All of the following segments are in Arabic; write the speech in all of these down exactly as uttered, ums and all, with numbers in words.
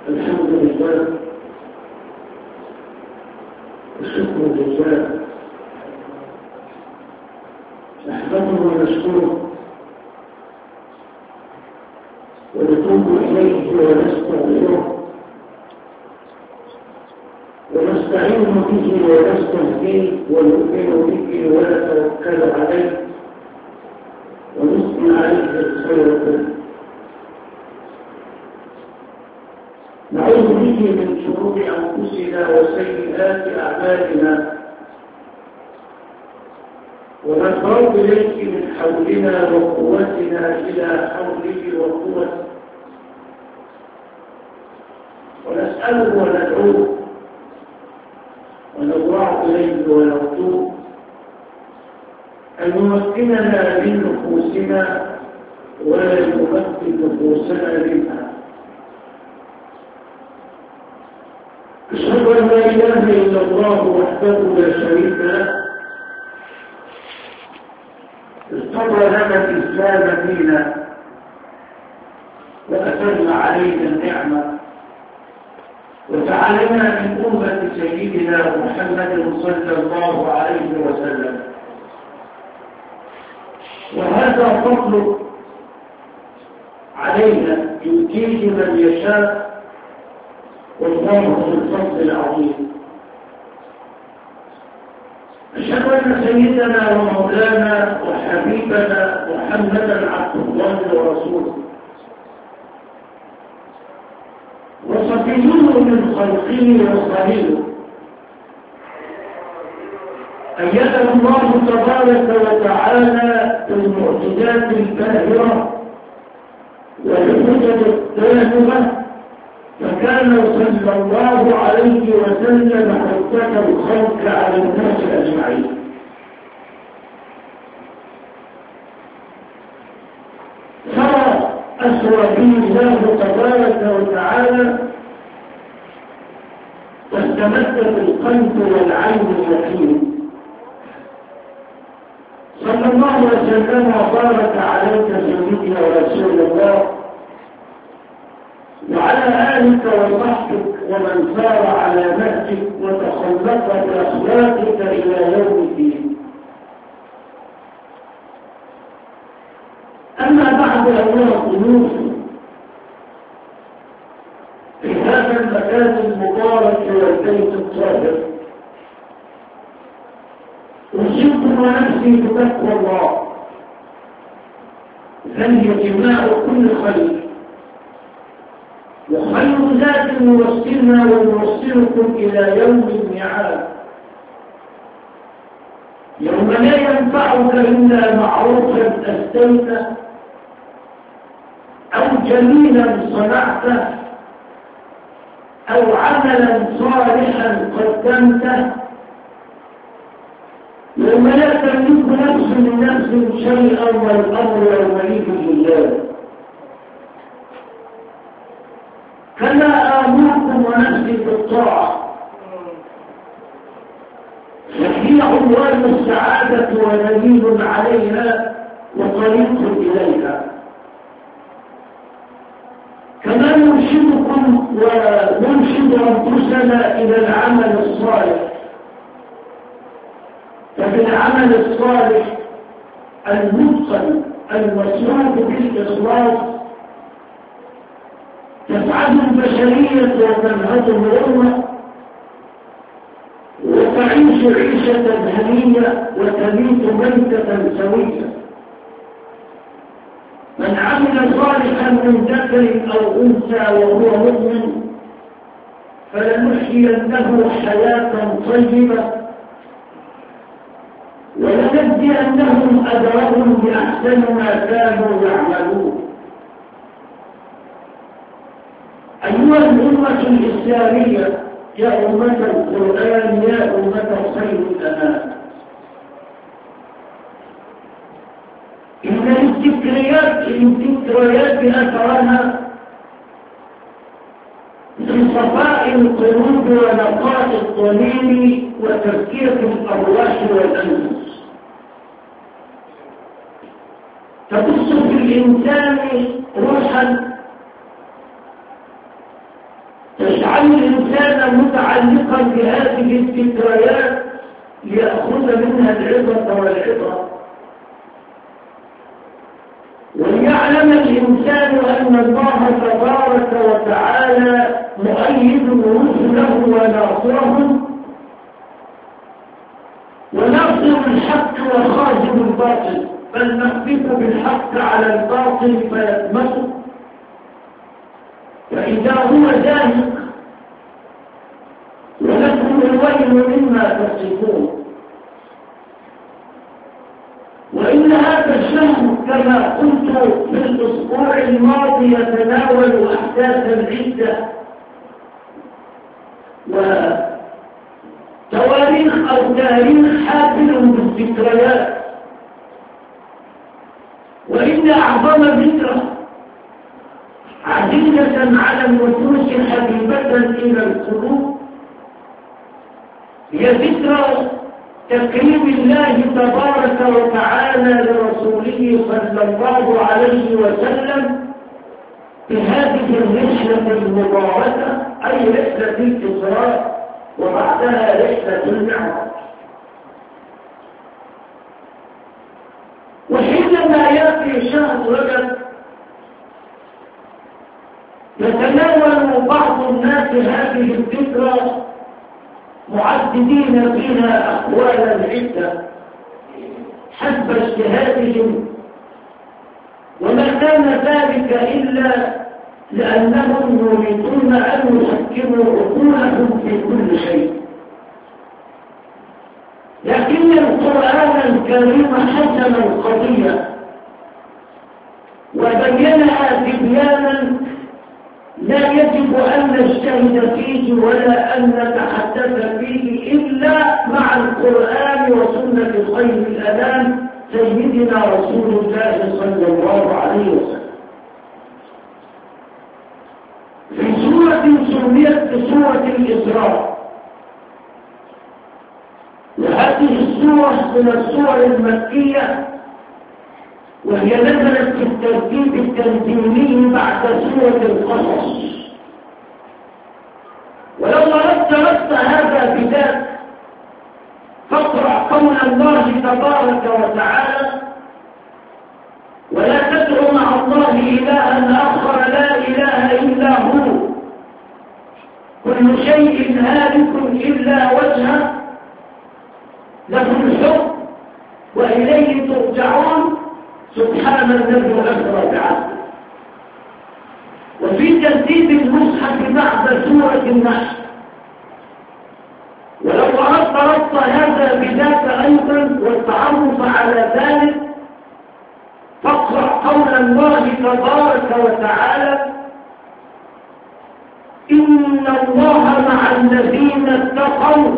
الحمد لله والشكر لله نحمده ونشكره ونتوب إليه ونستغفره ونستعين به ونستهديه ونؤمن به ونتوكل عليه ونثني عليه الخير كله. نعوذ به من شرور أنفسنا وسيئات أعمالنا ونتوب إليه من حولنا وقوتنا إلى حوله وقوته ونسأله وندعوه ونضرع إليه ونرجوه أن يمكننا من نفوسنا ولا يمكن نفوسنا منها. أشهد أن لا إله إلا الله وحده لا شريك له اصطفى لنا الإسلام دينا وأتم علينا النعمة وجعلنا من أمة سيدنا محمد صلى الله عليه وسلم، وهذا فضل علينا يؤتيه من يشاء والله ذو الفضل العظيم. أشهد أن سيدنا ومولانا وحبيبنا محمدا عبد الله ورسوله وصفيه من خلقه وخليله أيده الله تبارك وتعالى بالمعجزات الباهرة والحجج الدامغة، فكان صلى الله عليه وسلم حجة الخلق على الناس أجمعين. فرى أسوى به الله تبارك وتعالى واستمد بالقلب والعين اليقين. صلى الله وسلم وبارك عليك سيدنا رسول الله وعلى آلك وصحبك ومن سار على نهجك وتخلق بأخلاقك إلى يوم الدين. أما بعد أيها الضيوف في هذا المكان المبارك والبيت الطاهر، أوصيكم ونفسي بتقوى الله، فهي جماع كل خير، وخير ذات يوصلنا ويوصلكم إلى يوم الميعاد، يوم لا ينفعك إلا معروفا أسديته أو جميلا صنعته أو عملا صالحا قدمته، يوم لا تملك نفس لنفس شيئا والأمر يومئذ لله. كما آمركم ونفسي بالطاعة، فهي عنوان السعادة ودليل عليها وطريق إليها. كما نرشدكم ونرشد أنفسنا إلى العمل الصالح، ففي العمل الصالح المتقن المسلوك بالإخلاص تسعد البشرية وتنهض الأمة وتعيش عيشة هنية وتميت ميتة سوية. من عمل صالحا من ذكر أو أنثى وهو مؤمن فلنحيينه حياة طيبة ولنجزينهم أجرهم بأحسن ما كانوا يعملون. أيها الأمة الإسلامية، يا أمة القرآن، يا أمة خير الأنام، إن الذكريات الذكريات أثرها في صفاء القلوب ونقاء الضمير وتزكية الأرواح والأنفس، تبث في الإنسان روحا الإنسان متعلقا بهذه الذكريات ليأخذ منها العظة والعظة، وليعلم الإنسان أن الله تبارك وتعالى مؤيد رسله وناصرهم، وناصر الحق وخازن الباطل، بل نخفف بالحق على الباطل فيدمسه، فإذا هو زاهق ولكم الويل مما تصفون. وإن هذا الشهر كما قلت في الأسبوع الماضي يتناول أحداثا عدة وتواريخ أو تاريخ حافل بالذكريات، وإن أعظم ذكرى عزيزة على النفوس حبيبة إلى القلوب هي ذكرى تكريم الله تبارك وتعالى لرسوله صلى الله عليه وسلم بهذه الرحلة المباركة، أي رحلة الإسراء وبعدها رحلة المعراج. وحينما يأتي شهر رجب يتناول بعض الناس هذه الذكرى معددين فيها أقوالا عدة حسب اجتهادهم، وما كان ذلك إلا لأنهم يريدون أن يحكموا عقولهم في كل شيء. لكن القرآن الكريم حسم القضية وبينها تبيانا لا يجب أن نجتهد فيه ولا أن نتحدث فيه إلا مع القرآن وسنة خير الأنام سيدنا رسول الله صلى الله عليه وسلم. في سورة سميت بسورة الإسراء، وهذه السورة من السور المكية، وهي نزلت في الترتيب التنزيلي بعد سورة القصص. ولو أردت ربط هذا بذات فاقرأ قول الله تبارك وتعالى: ولا تدع مع الله إلها آخر لا إله إلا هو كل شيء هالك إلا وجهه له الحكم وإليه ترجعون سبحان الذي أسرى بعبده. وفي ترتيب المصحف بعد سورة النحل. ولو أردت ربط هذا بذاك أيضا والتعرف على ذلك فاقرأ قول الله تبارك وتعالى: إن الله مع الذين اتقوا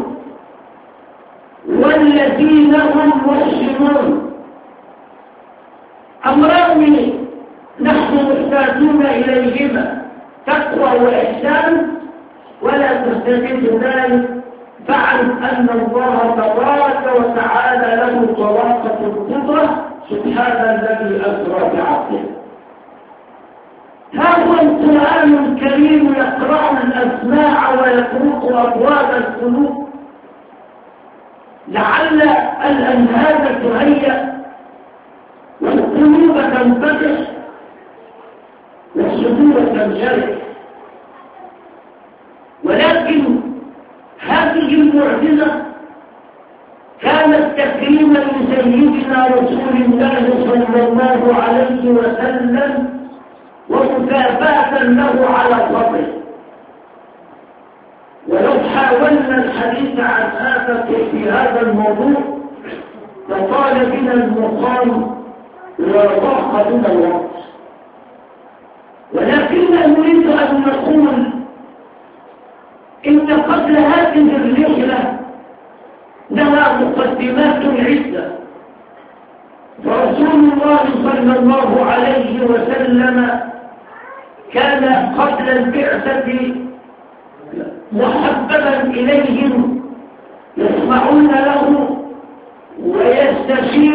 والذين هم محسنون. أمران نحن محتاجون إليهما، تقوى وإحسان، ولا تستفيد ذلك فاعلم أن الله تبارك وتعالى له طلاقة القدرة سبحان الذي أسرى بعبده. ها هو القرآن الكريم يقرأ الأسماع ويطرق أبواب القلوب لعل الأنهاد تهيأ والقلوب تنفتح والصدور تنشرح. ولكن هذه المعجزة كانت تكريما لسيدنا رسول الله صلى الله عليه وسلم ومكافأة له على فضله. ولو حاولنا الحديث عن آفته في هذا الموضوع لطال بنا المقام وضاق بنا الوقت، ولكن نريد أن نقول إن قبل هذه الرحلة لها مقدمات عدة. فرسول الله صلى الله عليه وسلم كان قبل البعثة محببا إليهم، يسمعون له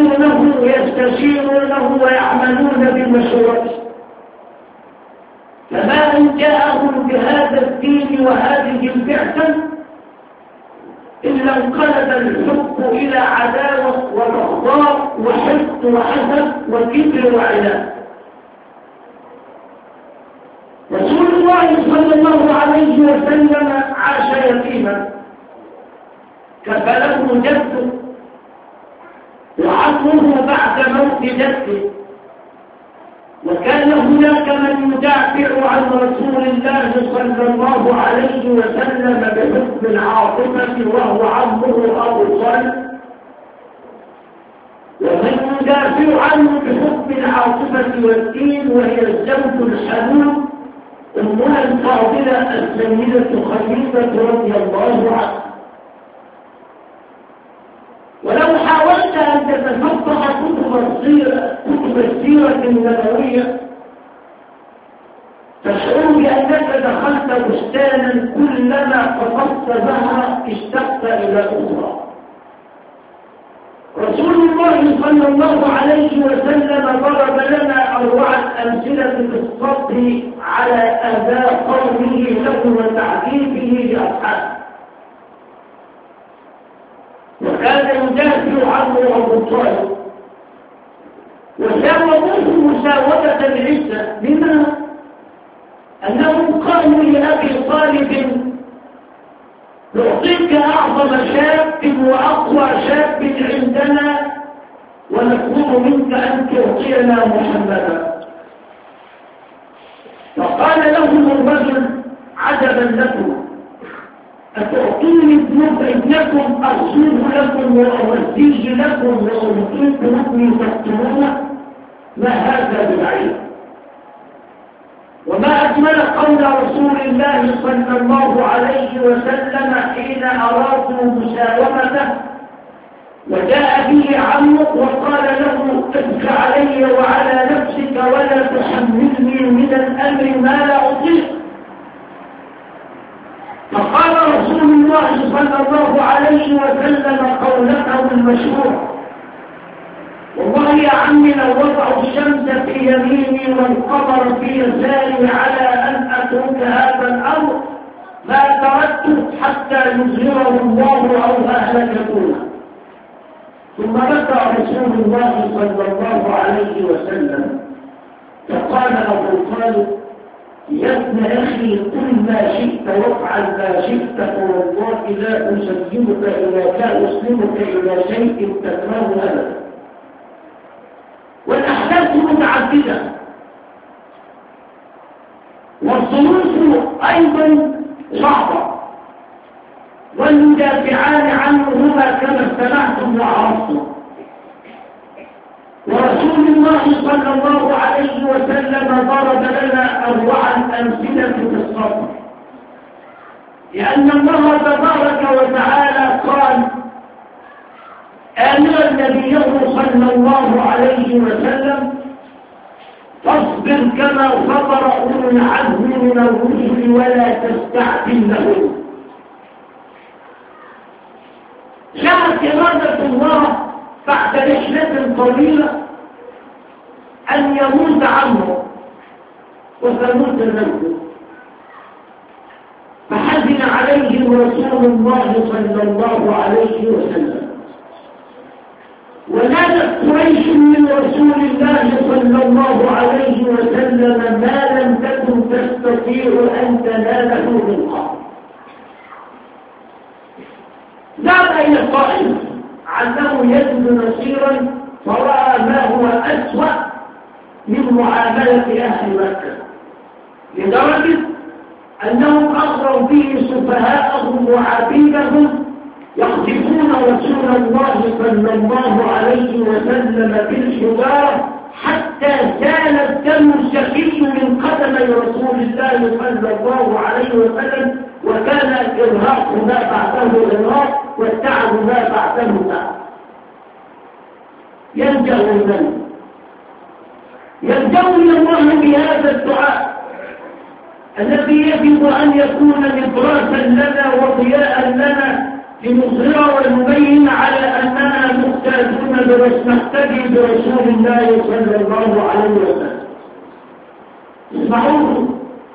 ويستشيرونه ويستشيرونه ويعملون بمشورته. فما إن جاءهم بهذا الدين وهذه البعثة إلا انقلب الحب إلى عداوة وبغضاء وحقد وحسد وكبر وعناد. رسول الله صلى الله عليه وسلم عاش يتيما كفله جده وعصره بعد موت جده، وكان هناك من يدافع عن رسول الله صلى الله عليه وسلم بحكم العاطفة وهو عمه أبو طالب، ومن يدافع عنه بحكم العاطفة والدين وهي الزوج الحنون أمنا الفاضلة السيدة خديجة رضي الله عنها. ولو حاولت أن تتفقه كتب السيرة كتب السيرة النبوية تشعر بأنك دخلت بستانا كلما قصدت زهرة اشتقت إلى أخرى. رسول الله صلى الله عليه وسلم ضرب لنا أروع الأمثلة في الصبر على أذى قومه له وتعذيبه لأصحابه، وكان يدافع عنه أبو طالب وساوموه مساومة العزة، بما أنهم قالوا لأبي طالب نعطيك أعظم شاب وأقوى شاب عندنا ونطلب منك أن تعطينا محمدا. فقال لهم الرجل عجبا لكم، أتعطوني ابنكم أصوب لكم وأوزيه لكم وأعطيكم ابني تقتلونه؟ ما هذا بالعلم. وما أجمل قول رسول الله صلى الله عليه وسلم حين أرادوا مساومته وجاء به عمه وقال له اتق علي وعلى نفسك ولا تحملني من الأمر ما لا أطيق. فقال رسول الله صلى الله عليه وسلم قولته المشهورة: والله يا عمي لو وضعوا الشمس في يميني والقمر في يساري على أن أترك هذا الأمر ما تركته حتى يظهره الله أو أهلكتونه. ثم بكى رسول الله صلى الله عليه وسلم فقال أبو طالب: يا ابن أخي قل ما شئت وافعل ما شئت، فوالله لا أسلمك إلى لا أسلمك إلى شيء تكرهه أبدا. والأحداث متعددة والظروف أيضا صعبة، والمدافعان عنهما كما استمعتم وعرفتم. ورسول الله صلى الله عليه وسلم ضرب لنا أروع الأمثلة في الصبر، لأن الله تبارك وتعالى قال آمرا نبيه صلى الله عليه وسلم: فاصبر كما صبر أولو العزم من الرسل ولا تستعجل لهم. جاءت إرادة الله بعد رحلة طويلة أن يموت عمه وتموت نفسه، فحزن عليهم رسول الله صلى الله عليه وسلم، ونالت قريش من رسول الله صلى الله عليه وسلم ما لم تكن تستطيع أن تناله من قبل. ذهب إلى الطائف عنه يجد نصيرا، فرأى ما هو أسوأ من معاملة أهل مكة، لدرجة أنهم أغروا به سفهاءهم وعبيدهم يقذفون رسول الله صلى الله عليه وسلم بالحجارة حتى سال الدم الشقي من قدمي رسول الله صلى الله عليه وسلم، وكان الإرهاق ما بعده إرهاق والتعب ما بعده تعب. يلجأ من يلجأ إلى الله بهذا الدعاء الذي يجب أن يكون نبراسا لنا وضياء لنا لنظهر ونبين على أننا محتاجون نقتدي برسول الله صلى الله عليه وسلم. اسمعوه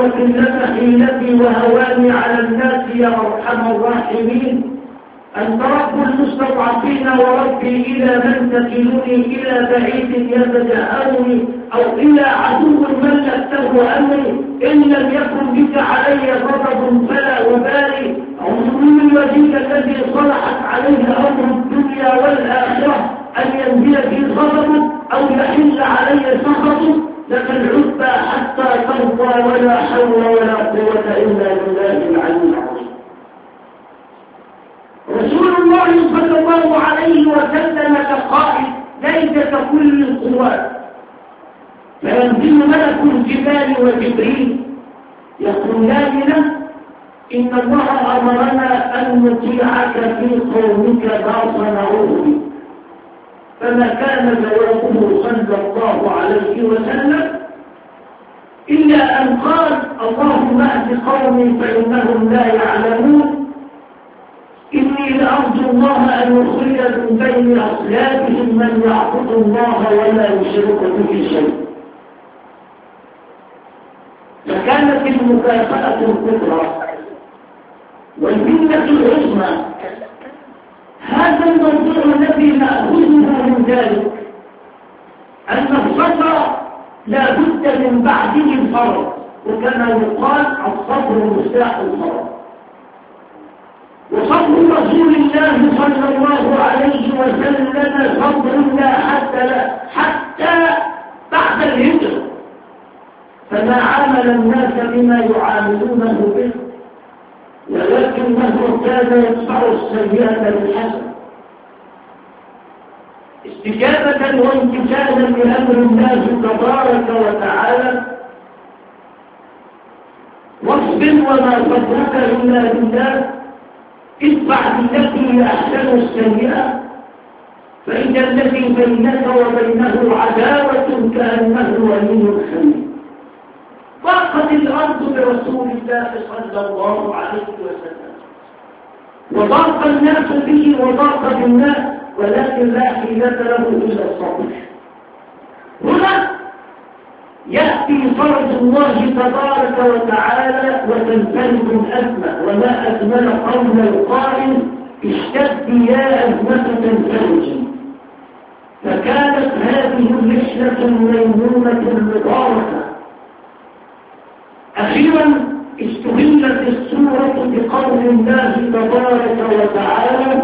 وقلة حيلتي وهواني على الناس يا أرحم الراحمين. أنت رب المستضعفين وربي إلى من تكلني، إلى بعيد يتجاهلني أو إلى عدو ملكته أمري. إن لم يكن بك علي غضب فلا أبالي. أعوذ من وجهك الذي صلحت عليه أمر الدنيا والآخرة أن ينزل في غضبك أو يحل علي سخطك. لك العتبى حتى ترضى ولا حول ولا قوة إلا بالله العلي العظيم. رسول الله صلى الله عليه وسلم كقائد ليس ككل القوات، فينزل ملك الجبال وجبريل يقولان له إن الله أمرنا أن نطيعك في قومك ما صنعوه بك. فما كان جوابه صلى الله عليه وسلم إلا أن قال اللهم اهد قومي فإنهم لا يعلمون. إني لأرجو الله أن يخرج من بين أصلابهم من يعبد الله ولا يشرك به شيء. فكانت المكافأة الكبرى والمنة العظمى. هذا الموضوع الذي نأخذه من ذلك أن الصبر لا بد من بعده الفرض، وكما يقال الصبر مفتاح الفرض. وصبر رسول الله صلى الله عليه وسلم صبر لا حد له حتى بعد الهجرة، فما عامل الناس بما يعاملونه به، ولكنه كان يدفع السيئة بالحسنة استجابة وامتثالا لأمر الله تبارك وتعالى. واصبر وما صبرك إلا بالله، ادفع بالتي هي أحسن السيئة، فإذا الذي بينك وبينه عداوة كأنه ولي حميم. ضاقت الأرض برسول الله صلى الله عليه وسلم، وضاق الناس به وضاق بالناس، ولكن لا حيلة له إلا الصبر. هنا يأتي فرج الله تبارك وتعالى وتنفرد الأزمة، وما أجمل قول القائل اشتد يا أزمة تنفرج. فكانت هذه الرحلة الميمونة المباركة. أخيرا استهلت السورة بقول الله تبارك وتعالى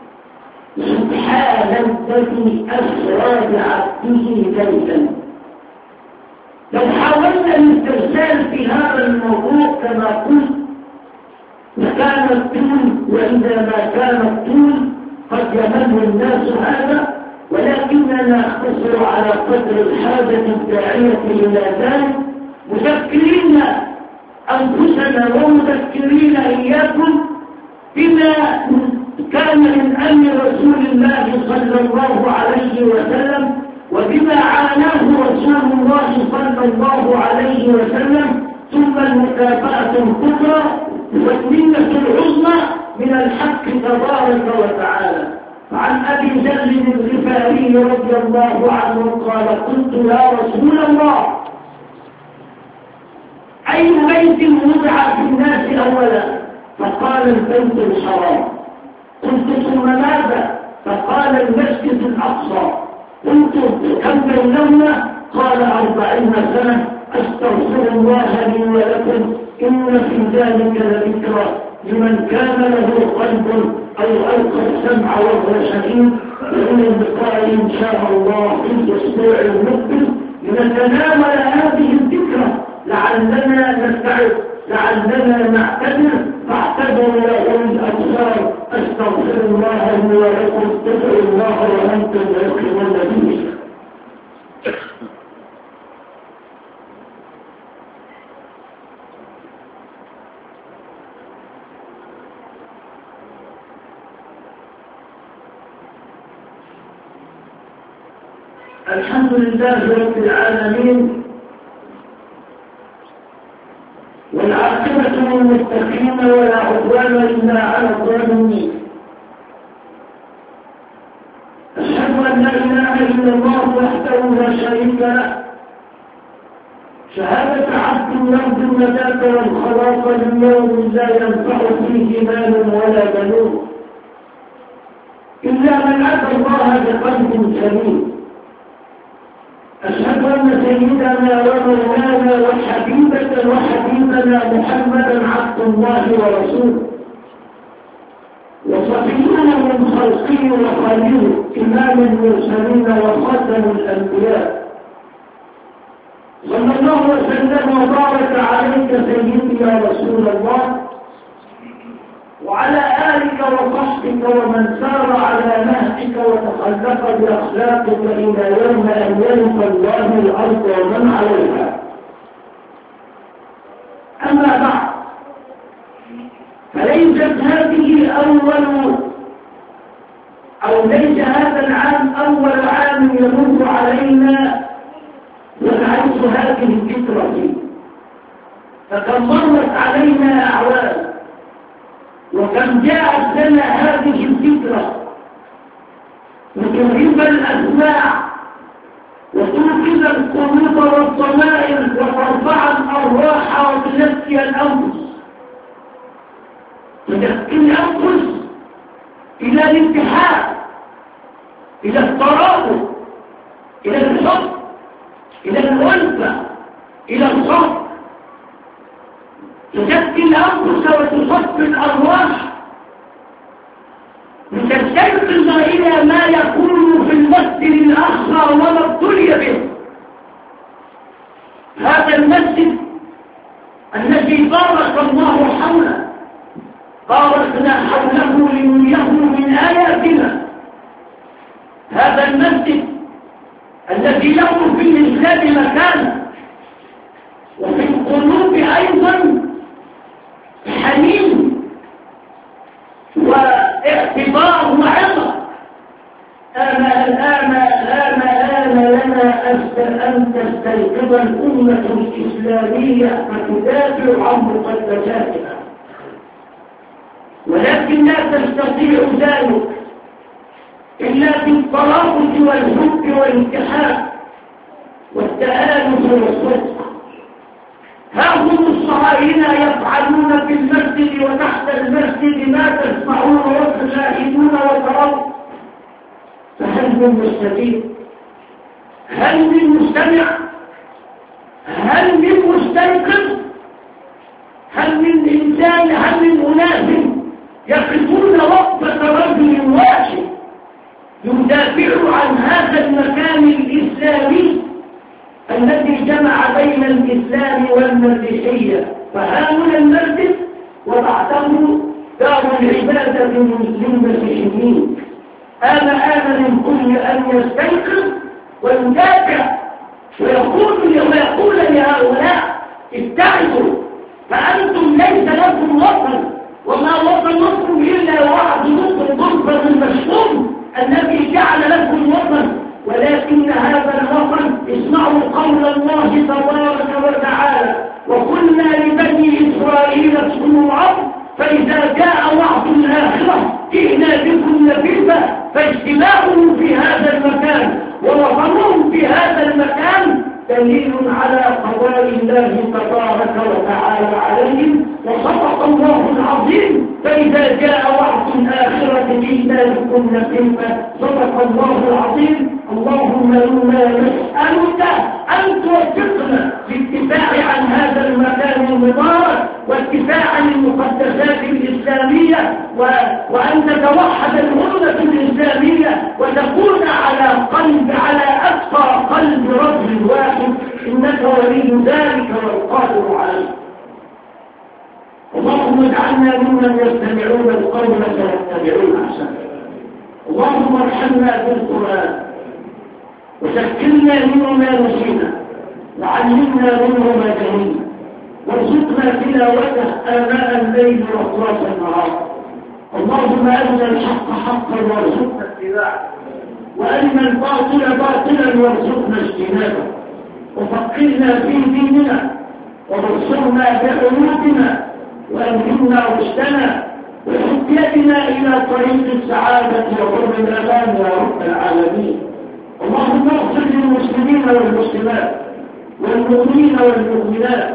سبحان الذي أسرى بعبده ليلا. لو حاولنا الاسترسال في هذا الموضوع كما قلت لكان الطول، وإذا ما كان الطول قد يمل الناس هذا، ولكننا نقتصر على قدر الحاجة الداعية إلى ذلك، مذكرين أنفسنا ومذكرين إياكم بما كان من أمر رسول الله صلى الله عليه وسلم، وبما عاناه رسول الله صلى الله عليه وسلم، ثم المكافأة الكبرى والمنة العظمى من الحق تبارك وتعالى. فعن أبي ذر الغفاري رضي الله عنه قال قلت يا رسول الله أي بيت وضع في الناس أولا؟ فقال البيت الحرام. قلت ثم ماذا؟ فقال المسجد الأقصى. قلت كم بينهما؟ قال أربعين سنة. أستغفر الله لي ولكم إن في ذلك لذكرى لمن كان له قلب أو ألقى السمع وهو شهيد. وإلى اللقاء إن شاء الله في الأسبوع المقبل لنتناول هذه الذكرى، لعلنا نستعد، لعلنا نعتذر، فاعتذروا يا أولي الأبصار. أستغفر الله لي ولكم، ادعوا الله وأنتم موقنون به. الحمد لله رب العالمين، والعاقبة للمتقين ولا عدوان إلا على الظالمين. أشهد أن لا إله إلا الله وحده لا شريك له، شهادة عبد يرجو النجاة والخلاص ليوم لا ينفع فيه مال ولا بنون إلا من أتى الله بقلب سليم. أشهد أن سيدنا ومولانا وحبيبة وحبيبنا محمدا عبد الله ورسوله وصفيه من خلقه وخليله إمام المرسلين وخاتم الأنبياء. صلى الله وسلم وبارك عليك سيدي يا رسول الله وعلى آلك وصحبك ومن سار على نهجك وتخلق بأخلاقك إلى يوم أن يرث الله الأرض ومن عليها. أما بعد، فليست هذه أول أو ليس هذا العام أول عام يمر علينا ونعيش هذه الفكرة فيه، فكم مرت علينا أعوام وكم جاءت لنا هذه الفكرة وترهب الأسماع وتوقظ القلوب والضمائر وترفع الأرواح وتزكي الأنفس، تزكي الأنفس إلى الاتحاد، إلى الترابط، إلى الحب، إلى الألفة، إلى الصبر، تزكي الأنفس وتصفي الأرواح لتستيقظ إلى ما يكون في المسجد الأقصى وما ابتلي به. هذا المسجد الذي بارك الله حوله باركنا حوله لنريه من آياتنا. هذا المسجد الذي له في الإسلام مكانه وفي القلوب أيضا حنين واعتبار وعظة. آما الآن آن آن لنا أن تستيقظ الأمة الإسلامية فتدافع عن مقدساتها، ولكن لا تستطيع ذلك إلا بالترابط والحب والاتحاد والتآلف والصدق. ها هم الصهاينة يفعلون في المسجد وتحت المسجد ما تسمعون وتشاهدون وترون، فهل من مستفيد؟ هل من مستمع؟ هل من مستيقظ؟ هل من إنسان؟ هل من أناس يقفون وقفة رجل واحد يدافع عن هذا المكان الإسلامي الذي جمع بين الإسلام والمسيحية؟ فهذا المسجد وبعده دار العبادة للمسيحيين. آن آن للكل أن يستيقظ ويدافع ويقول ويقول لهؤلاء ابتعدوا، فأنتم ليس لكم وطن، وما وطنكم إلا وعد نصر ضربة المشؤوم الذي جعل لكم وطن، ولكن هذا الوطن اسمعوا قول الله تبارك وتعالى: وقلنا لبني إسرائيل اسكنوا الأرض فإذا جاء وعد الآخرة جئنا بكم لفيفا. فاجتماعهم في هذا المكان ووطنهم في هذا المكان دليل على قضاء الله تبارك وتعالى عليهم، وصدق الله العظيم: فإذا جاء وعد الآخرة جئنا بكم لفيفا. صدق الله العظيم. اللهم إنا نسألك أن توفقنا للدفاع عن هذا المكان المبارك والدفاع عن المقدسات الإسلامية، و... وأن تتوحد الأمة الإسلامية وتكون على قلب على أتقى قلب رجل واحد، إنك ولي ذلك والقادر عليه. اللهم اجعلنا ممن يستمعون القول فيتبعون أحسنه. اللهم ارحمنا بالقرآن وذكرنا منه ما نسينا وعلمنا منه ما جهلنا، وارزقنا تلاوته آناء الليل وأطراف النهار. اللهم أرنا الحق حقا وارزقنا اتباعه، وأرنا الباطل باطلا وارزقنا اجتنابه، وفقهنا في ديننا وبصرنا بعيوبنا وألهمنا رشدنا وحد يدنا إلى طريق السعادة وقرب الأمان يا رب العالمين. اللهم اغفر للمسلمين والمسلمات والمسلمين والمؤمنين والمؤمنات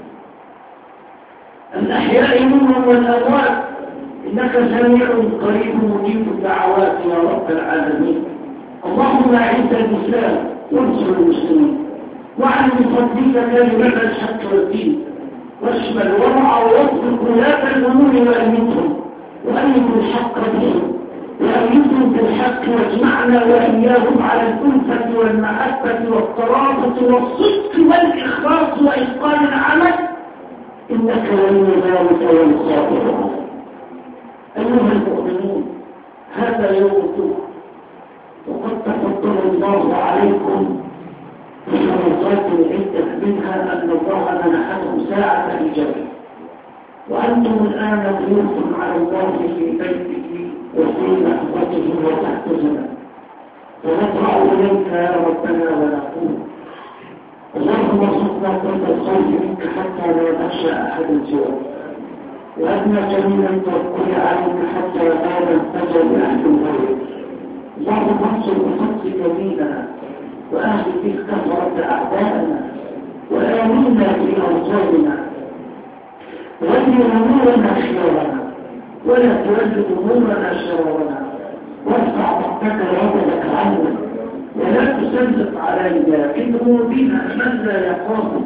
الأحياء منهم والأموات إنك سميع قريب مجيب الدعوات يا رب العالمين. اللهم أعز الإسلام وانصر المسلمين وعن بفضلك كلمة الحق والدين واشمل ورع واطلق ولاة الأمور وأيدهم وأيد الحق بهم وأيدهم بالحق واجمعنا وإياهم على الألفة والمحبة والترابط والصدق والإخلاص وإتقان العمل إنك ولي ذلك والقادر. أيها المؤمنون هذا يوم الجمعة وقد تفضل الله عليكم بشروطات عدة منها أن الله منحكم ساعة إجابة وأنتم الآن ضيوف على الله في بيته وفي لحظته وتحت زمن ونطلع إليك يا ربنا ونقول اللهم ارزقنا كل الخوف منك حتى لا نخشى أحدا سواك وأدنى جميل التوكل عليك حتى لا نلتجأ لأحد غيرك. اللهم انصر بفضلك ديننا وأهل بك كثرة أعدائنا وآمنا في أوطاننا ولي أمورنا خيارنا ولا تولد أمورنا شرارنا وارفع ضغطك وعدلك عنا ولا تسلط علينا في ذنوبنا من لا يخافك